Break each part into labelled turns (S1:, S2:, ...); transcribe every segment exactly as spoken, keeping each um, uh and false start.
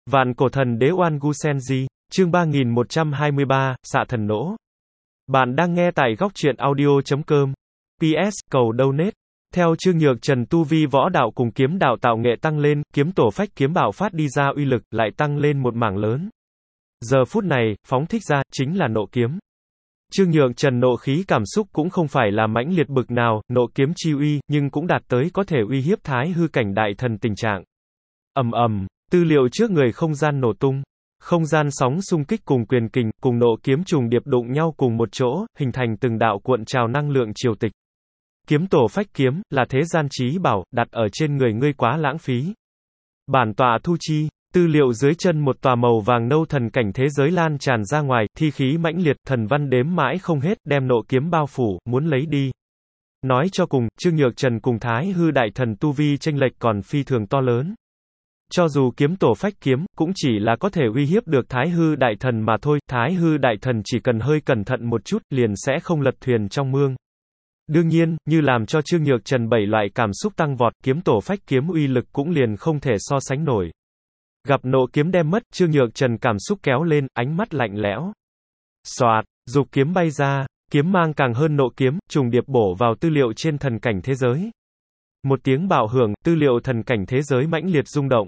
S1: Vạn cổ thần đế Oan Gu Senji, chương ba nghìn một trăm hai mươi ba, xạ thần nỗ. Bạn đang nghe tại góc truyện audio chấm com. pê ét, cầu donate. Theo Trương Nhược Trần tu vi võ đạo cùng kiếm đạo tạo nghệ tăng lên, kiếm tổ phách kiếm bạo phát đi ra uy lực, lại tăng lên một mảng lớn. Giờ phút này, phóng thích ra, chính là nộ kiếm. Trương Nhược Trần nộ khí cảm xúc cũng không phải là mãnh liệt bực nào, nộ kiếm chi uy, nhưng cũng đạt tới có thể uy hiếp thái hư cảnh đại thần tình trạng. Ầm ầm, tư liệu trước người không gian nổ tung. Không gian sóng xung kích cùng quyền kình, cùng nộ kiếm trùng điệp đụng nhau cùng một chỗ, hình thành từng đạo cuộn trào năng lượng triều tịch. Kiếm tổ phách kiếm, là thế gian chí bảo, đặt ở trên người ngươi quá lãng phí. Bản tọa thu chi, tư liệu dưới chân một tòa màu vàng nâu thần cảnh thế giới lan tràn ra ngoài, thi khí mãnh liệt, thần văn đếm mãi không hết, đem nộ kiếm bao phủ, muốn lấy đi. Nói cho cùng, Trương Nhược Trần cùng Thái hư đại thần tu vi chênh lệch còn phi thường to lớn. Cho dù kiếm tổ phách kiếm, cũng chỉ là có thể uy hiếp được Thái hư đại thần mà thôi, Thái hư đại thần chỉ cần hơi cẩn thận một chút, liền sẽ không lật thuyền trong mương. Đương nhiên, như làm cho Trương Nhược Trần bảy loại cảm xúc tăng vọt, kiếm tổ phách kiếm uy lực cũng liền không thể so sánh nổi. Gặp nộ kiếm đem mất, Trương Nhược Trần cảm xúc kéo lên, ánh mắt lạnh lẽo. Xoạt, dục kiếm bay ra, kiếm mang càng hơn nộ kiếm, trùng điệp bổ vào tư liệu trên thần cảnh thế giới. Một tiếng bạo hưởng, tư liệu thần cảnh thế giới mãnh liệt rung động.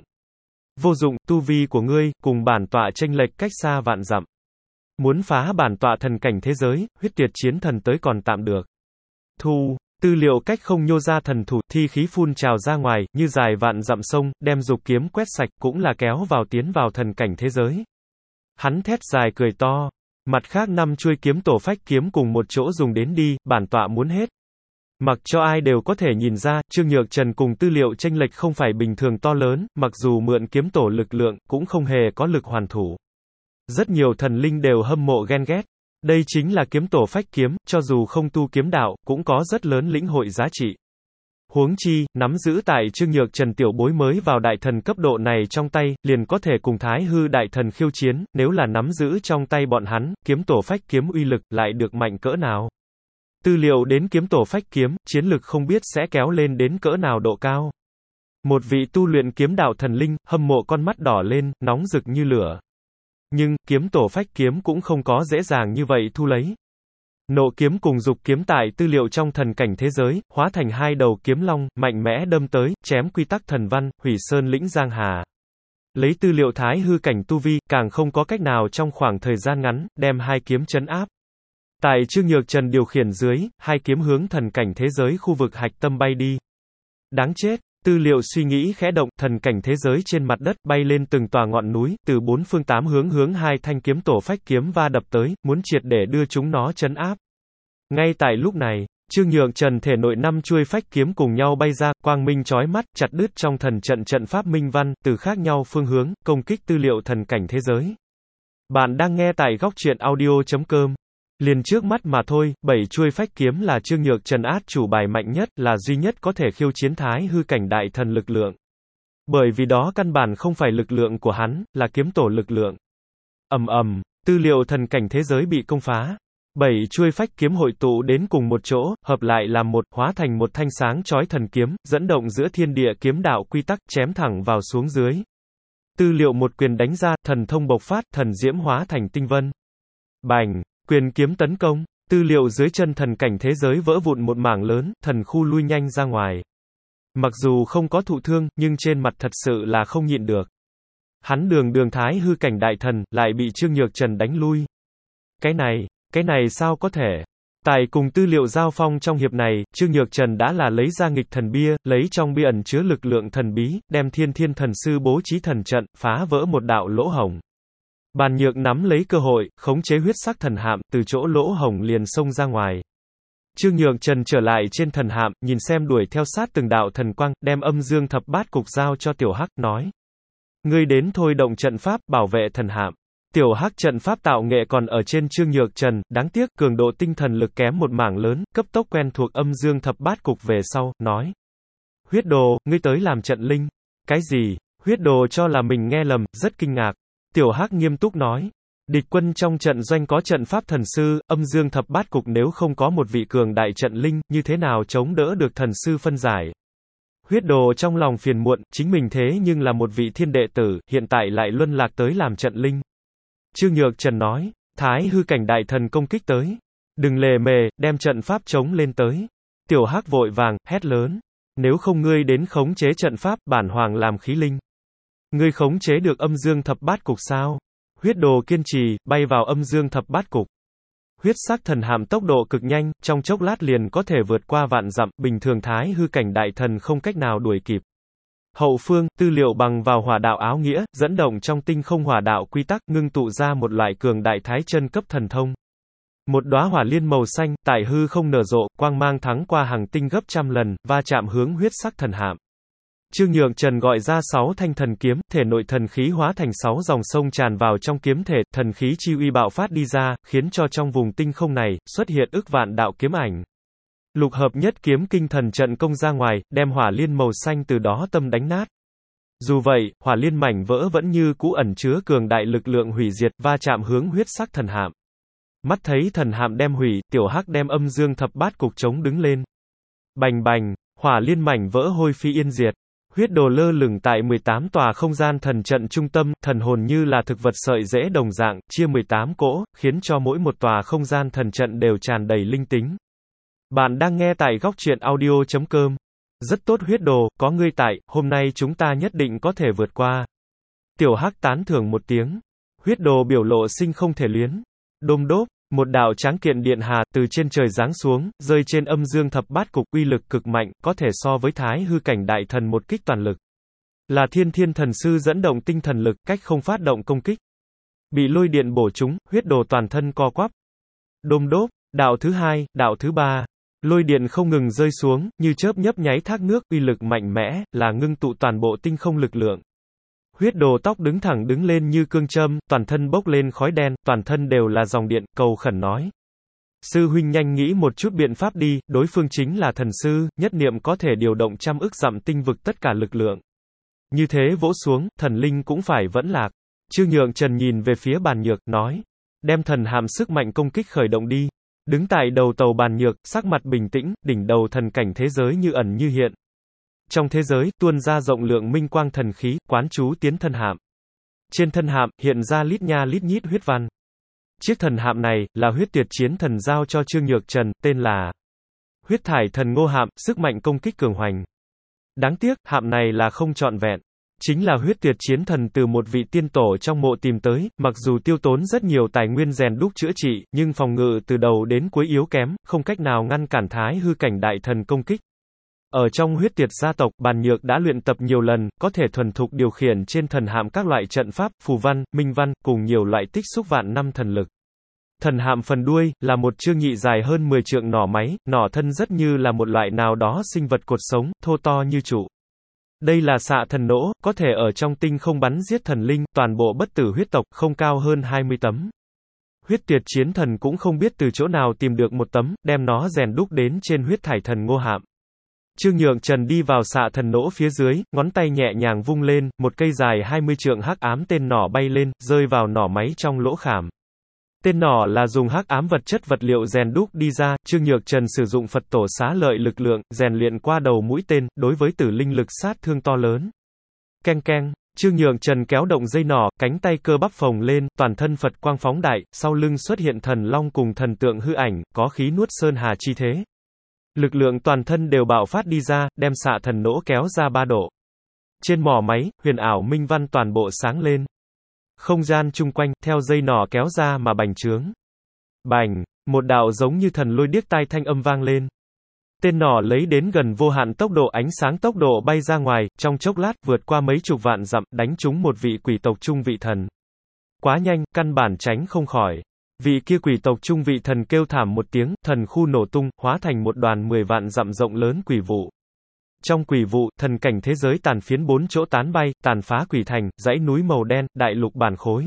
S1: Vô dụng, tu vi của ngươi, cùng bản tọa chênh lệch cách xa vạn dặm. Muốn phá bản tọa thần cảnh thế giới, huyết tiệt chiến thần tới còn tạm được. Thu, tư liệu cách không nhô ra thần thủ, thi khí phun trào ra ngoài, như dài vạn dặm sông, đem dục kiếm quét sạch, cũng là kéo vào tiến vào thần cảnh thế giới. Hắn thét dài cười to. Mặt khác năm chuôi kiếm tổ phách kiếm cùng một chỗ dùng đến đi, bản tọa muốn hết. Mặc cho ai đều có thể nhìn ra, Trương Nhược Trần cùng tư liệu chênh lệch không phải bình thường to lớn, mặc dù mượn kiếm tổ lực lượng, cũng không hề có lực hoàn thủ. Rất nhiều thần linh đều hâm mộ ghen ghét. Đây chính là kiếm tổ phách kiếm, cho dù không tu kiếm đạo, cũng có rất lớn lĩnh hội giá trị. Huống chi, nắm giữ tại Trương Nhược Trần tiểu bối mới vào đại thần cấp độ này trong tay, liền có thể cùng Thái hư đại thần khiêu chiến, nếu là nắm giữ trong tay bọn hắn, kiếm tổ phách kiếm uy lực, lại được mạnh cỡ nào. Tư liệu đến kiếm tổ phách kiếm, chiến lực không biết sẽ kéo lên đến cỡ nào độ cao. Một vị tu luyện kiếm đạo thần linh, hâm mộ con mắt đỏ lên, nóng rực như lửa. Nhưng, kiếm tổ phách kiếm cũng không có dễ dàng như vậy thu lấy. Nộ kiếm cùng dục kiếm tại tư liệu trong thần cảnh thế giới, hóa thành hai đầu kiếm long, mạnh mẽ đâm tới, chém quy tắc thần văn, hủy sơn lĩnh giang hà. Lấy tư liệu thái hư cảnh tu vi, càng không có cách nào trong khoảng thời gian ngắn, đem hai kiếm trấn áp. Tại Trương Nhược Trần điều khiển dưới, hai kiếm hướng thần cảnh thế giới khu vực hạch tâm bay đi. Đáng chết, tư liệu suy nghĩ khẽ động, thần cảnh thế giới trên mặt đất, bay lên từng tòa ngọn núi, từ bốn phương tám hướng hướng hai thanh kiếm tổ phách kiếm va đập tới, muốn triệt để đưa chúng nó trấn áp. Ngay tại lúc này, Trương Nhược Trần thể nội năm chuôi phách kiếm cùng nhau bay ra, quang minh chói mắt, chặt đứt trong thần trận trận pháp minh văn, từ khác nhau phương hướng, công kích tư liệu thần cảnh thế giới. Bạn đang nghe tại góc truyện audio chấm com. Liền trước mắt mà thôi, bảy chuôi phách kiếm là Trương Nhược Trần át chủ bài mạnh nhất, là duy nhất có thể khiêu chiến thái hư cảnh đại thần lực lượng. Bởi vì đó căn bản không phải lực lượng của hắn, là kiếm tổ lực lượng. Ầm ầm, tư liệu thần cảnh thế giới bị công phá. Bảy chuôi phách kiếm hội tụ đến cùng một chỗ, hợp lại làm một, hóa thành một thanh sáng chói thần kiếm, dẫn động giữa thiên địa kiếm đạo quy tắc, chém thẳng vào xuống dưới. Tư liệu một quyền đánh ra, thần thông bộc phát, thần diễm hóa thành tinh vân. Bành! Quyền kiếm tấn công, tư liệu dưới chân thần cảnh thế giới vỡ vụn một mảng lớn, thần khu lui nhanh ra ngoài. Mặc dù không có thụ thương, nhưng trên mặt thật sự là không nhịn được. Hắn đường đường thái hư cảnh đại thần, lại bị Trương Nhược Trần đánh lui. Cái này, cái này sao có thể? Tại cùng tư liệu giao phong trong hiệp này, Trương Nhược Trần đã là lấy ra nghịch thần bia, lấy trong bia ẩn chứa lực lượng thần bí, đem thiên thiên thần sư bố trí thần trận, phá vỡ một đạo lỗ hổng. Bàn Nhược nắm lấy cơ hội, khống chế huyết sắc thần hạm, từ chỗ lỗ hổng liền xông ra ngoài. Trương Nhược Trần trở lại trên thần hạm, nhìn xem đuổi theo sát từng đạo thần quang, đem âm dương thập bát cục giao cho Tiểu Hắc, nói. Ngươi đến thôi động trận pháp, bảo vệ thần hạm. Tiểu Hắc trận pháp tạo nghệ còn ở trên Trương Nhược Trần, đáng tiếc, cường độ tinh thần lực kém một mảng lớn, cấp tốc quen thuộc âm dương thập bát cục về sau, nói. Huyết đồ, ngươi tới làm trận linh. Cái gì? Huyết đồ cho là mình nghe lầm, rất kinh ngạc. Tiểu Hắc nghiêm túc nói, địch quân trong trận doanh có trận pháp thần sư, âm dương thập bát cục nếu không có một vị cường đại trận linh, như thế nào chống đỡ được thần sư phân giải. Huyết Đồ trong lòng phiền muộn, chính mình thế nhưng là một vị thiên đệ tử, hiện tại lại luân lạc tới làm trận linh. Trương Nhược Trần nói, Thái hư cảnh đại thần công kích tới. Đừng lề mề, đem trận pháp chống lên tới. Tiểu Hắc vội vàng, hét lớn. Nếu không ngươi đến khống chế trận pháp, bản hoàng làm khí linh. Ngươi khống chế được âm dương thập bát cục sao? Huyết Đồ kiên trì, bay vào âm dương thập bát cục. Huyết sắc thần hạm tốc độ cực nhanh, trong chốc lát liền có thể vượt qua vạn dặm, bình thường thái hư cảnh đại thần không cách nào đuổi kịp. Hậu phương, tư liệu bằng vào hỏa đạo áo nghĩa, dẫn động trong tinh không hỏa đạo quy tắc, ngưng tụ ra một loại cường đại thái chân cấp thần thông. Một đóa hỏa liên màu xanh, tại hư không nở rộ, quang mang thắng qua hàng tinh gấp trăm lần, va chạm hướng huyết sắc thần hạm. Trương Nhược Trần gọi ra sáu thanh thần kiếm, thể nội thần khí hóa thành sáu dòng sông tràn vào trong kiếm thể, thần khí chi uy bạo phát đi ra, khiến cho trong vùng tinh không này, xuất hiện ức vạn đạo kiếm ảnh. Lục hợp nhất kiếm kinh thần trận công ra ngoài, đem hỏa liên màu xanh từ đó tâm đánh nát. Dù vậy, hỏa liên mảnh vỡ vẫn như cũ ẩn chứa cường đại lực lượng hủy diệt, va chạm hướng huyết sắc thần hạm. Mắt thấy thần hạm đem hủy, Tiểu Hắc đem âm dương thập bát cục chống đứng lên. Bành bành, hỏa liên mảnh vỡ hôi phi yên diệt. Huyết Đồ lơ lửng tại mười tám tòa không gian thần trận trung tâm, thần hồn như là thực vật sợi rễ đồng dạng, chia mười tám cỗ, khiến cho mỗi một tòa không gian thần trận đều tràn đầy linh tính. Bạn đang nghe tại góc truyện audio chấm com. Rất tốt Huyết Đồ, có ngươi tại, hôm nay chúng ta nhất định có thể vượt qua. Tiểu Hắc tán thưởng một tiếng. Huyết Đồ biểu lộ sinh không thể luyến. Đôm đốp, một đạo tráng kiện điện hà từ trên trời giáng xuống, rơi trên âm dương thập bát cục, uy lực cực mạnh, có thể so với thái hư cảnh đại thần một kích toàn lực. Là thiên thiên thần sư dẫn động tinh thần lực, cách không phát động công kích. Bị lôi điện bổ trúng, Huyết Đồ toàn thân co quắp. Đôm đốp, đạo thứ hai, đạo thứ ba. Lôi điện không ngừng rơi xuống, như chớp nhấp nháy thác nước, uy lực mạnh mẽ, là ngưng tụ toàn bộ tinh không lực lượng. Huyết Đồ tóc đứng thẳng đứng lên như cương châm, toàn thân bốc lên khói đen, toàn thân đều là dòng điện, cầu khẩn nói. Sư huynh nhanh nghĩ một chút biện pháp đi, đối phương chính là thần sư, nhất niệm có thể điều động trăm ức dặm tinh vực tất cả lực lượng. Như thế vỗ xuống, thần linh cũng phải vẫn lạc. Trương Nhược Trần nhìn về phía Bàn Nhược, nói. Đem thần hàm sức mạnh công kích khởi động đi. Đứng tại đầu tàu Bàn Nhược, sắc mặt bình tĩnh, đỉnh đầu thần cảnh thế giới như ẩn như hiện. Trong thế giới, tuôn ra rộng lượng minh quang thần khí, quán chú tiến thân hạm. Trên thân hạm, hiện ra lít nha lít nhít huyết văn. Chiếc thần hạm này, là huyết tuyệt chiến thần giao cho Trương Nhược Trần, tên là huyết thải thần ngô hạm, sức mạnh công kích cường hoành. Đáng tiếc, hạm này là không trọn vẹn. Chính là huyết tuyệt chiến thần từ một vị tiên tổ trong mộ tìm tới, mặc dù tiêu tốn rất nhiều tài nguyên rèn đúc chữa trị, nhưng phòng ngự từ đầu đến cuối yếu kém, không cách nào ngăn cản thái hư cảnh đại thần công kích. Ở trong huyết tuyệt gia tộc, Bàn Nhược đã luyện tập nhiều lần, có thể thuần thục điều khiển trên thần hạm các loại trận pháp, phù văn, minh văn, cùng nhiều loại tích xúc vạn năm thần lực. Thần hạm phần đuôi, là một chương nhị dài hơn mười trượng nỏ máy, nỏ thân rất như là một loại nào đó sinh vật cột sống, thô to như trụ. Đây là xạ thần nỗ, có thể ở trong tinh không bắn giết thần linh, toàn bộ bất tử huyết tộc, không cao hơn hai mươi tấm. Huyết tuyệt chiến thần cũng không biết từ chỗ nào tìm được một tấm, đem nó rèn đúc đến trên huyết thải thần ngô hạm. Trương Nhược Trần đi vào xạ thần nỗ phía dưới, ngón tay nhẹ nhàng vung lên, một cây dài hai mươi trượng hắc ám tên nỏ bay lên, rơi vào nỏ máy trong lỗ khảm. Tên nỏ là dùng hắc ám vật chất vật liệu rèn đúc đi ra, Trương Nhược Trần sử dụng Phật tổ xá lợi lực lượng, rèn luyện qua đầu mũi tên, đối với tử linh lực sát thương to lớn. Keng keng, Trương Nhược Trần kéo động dây nỏ, cánh tay cơ bắp phồng lên, toàn thân Phật quang phóng đại, sau lưng xuất hiện thần long cùng thần tượng hư ảnh, có khí nuốt sơn hà chi thế. Lực lượng toàn thân đều bạo phát đi ra, đem xạ thần nỗ kéo ra ba độ. Trên mỏ máy, huyền ảo minh văn toàn bộ sáng lên. Không gian chung quanh, theo dây nỏ kéo ra mà bành trướng. Bành, một đạo giống như thần lôi điếc tai thanh âm vang lên. Tên nỏ lấy đến gần vô hạn tốc độ ánh sáng tốc độ bay ra ngoài, trong chốc lát vượt qua mấy chục vạn dặm, đánh trúng một vị quỷ tộc trung vị thần. Quá nhanh, căn bản tránh không khỏi. Vị kia quỷ tộc trung vị thần kêu thảm một tiếng, thần khu nổ tung, hóa thành một đoàn mười vạn dặm rộng lớn quỷ vụ. Trong quỷ vụ, thần cảnh thế giới tàn phiến bốn chỗ tán bay, tàn phá quỷ thành, dãy núi màu đen, đại lục bản khối.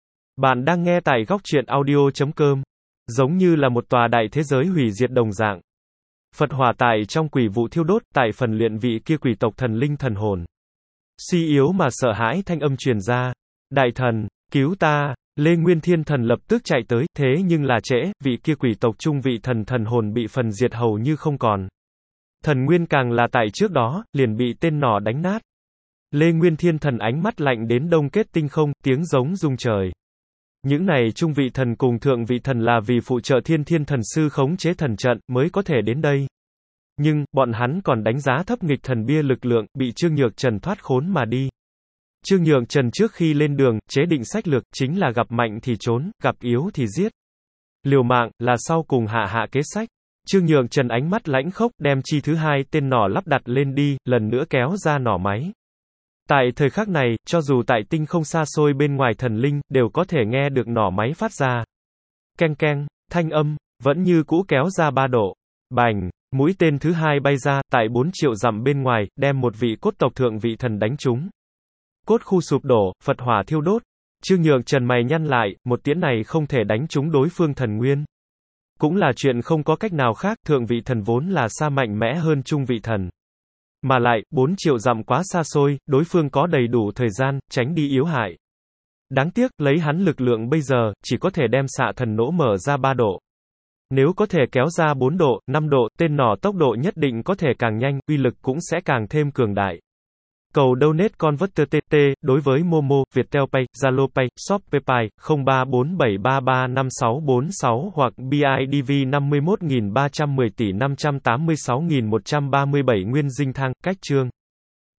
S1: Bạn đang nghe tại góc truyện audio chấm com. Giống như là một tòa đại thế giới hủy diệt đồng dạng. Phật hỏa tại trong quỷ vụ thiêu đốt, tại phần luyện vị kia quỷ tộc thần linh thần hồn. Suy yếu mà sợ hãi thanh âm truyền ra. Đại thần, cứu ta! Lê Nguyên Thiên Thần lập tức chạy tới, thế nhưng là trễ, vị kia quỷ tộc trung vị thần thần hồn bị phần diệt hầu như không còn. Thần nguyên càng là tại trước đó, liền bị tên nỏ đánh nát. Lê Nguyên Thiên Thần ánh mắt lạnh đến đông kết tinh không, tiếng giống rung trời. Những này trung vị thần cùng thượng vị thần là vì phụ trợ Thiên Thiên Thần Sư khống chế thần trận, mới có thể đến đây. Nhưng, bọn hắn còn đánh giá thấp nghịch thần bia lực lượng, bị Trương Nhược Trần thoát khốn mà đi. Trương Nhược Trần trước khi lên đường, chế định sách lược, chính là gặp mạnh thì trốn, gặp yếu thì giết. Liều mạng, là sau cùng hạ hạ kế sách. Trương Nhược Trần ánh mắt lãnh khốc, đem chi thứ hai tên nỏ lắp đặt lên đi, lần nữa kéo ra nỏ máy. Tại thời khắc này, cho dù tại tinh không xa xôi bên ngoài thần linh, đều có thể nghe được nỏ máy phát ra. Keng keng, thanh âm, vẫn như cũ kéo ra ba độ. Bành, mũi tên thứ hai bay ra, tại bốn triệu dặm bên ngoài, đem một vị cốt tộc thượng vị thần đánh trúng. Cốt khu sụp đổ, Phật hỏa thiêu đốt. Trương Nhược Trần mày nhăn lại, một tiễn này không thể đánh trúng đối phương thần nguyên. Cũng là chuyện không có cách nào khác, thượng vị thần vốn là xa mạnh mẽ hơn trung vị thần. Mà lại, bốn triệu dặm quá xa xôi, đối phương có đầy đủ thời gian, tránh đi yếu hại. Đáng tiếc, lấy hắn lực lượng bây giờ, chỉ có thể đem xạ thần nỗ mở ra ba độ. Nếu có thể kéo ra bốn độ, năm độ, tên nỏ tốc độ nhất định có thể càng nhanh, uy lực cũng sẽ càng thêm cường đại. Cầu donate converter tê tê, đối với Momo, Viettel Pay, Zalo Pay, Shopee Pay, không ba bốn bảy ba ba năm sáu bốn sáu hoặc bê i đê vê năm mươi mốt nghìn ba trăm mười tỷ năm trăm tám mươi sáu nghìn một trăm ba mươi bảy Nguyên Dinh Thăng, cách chương.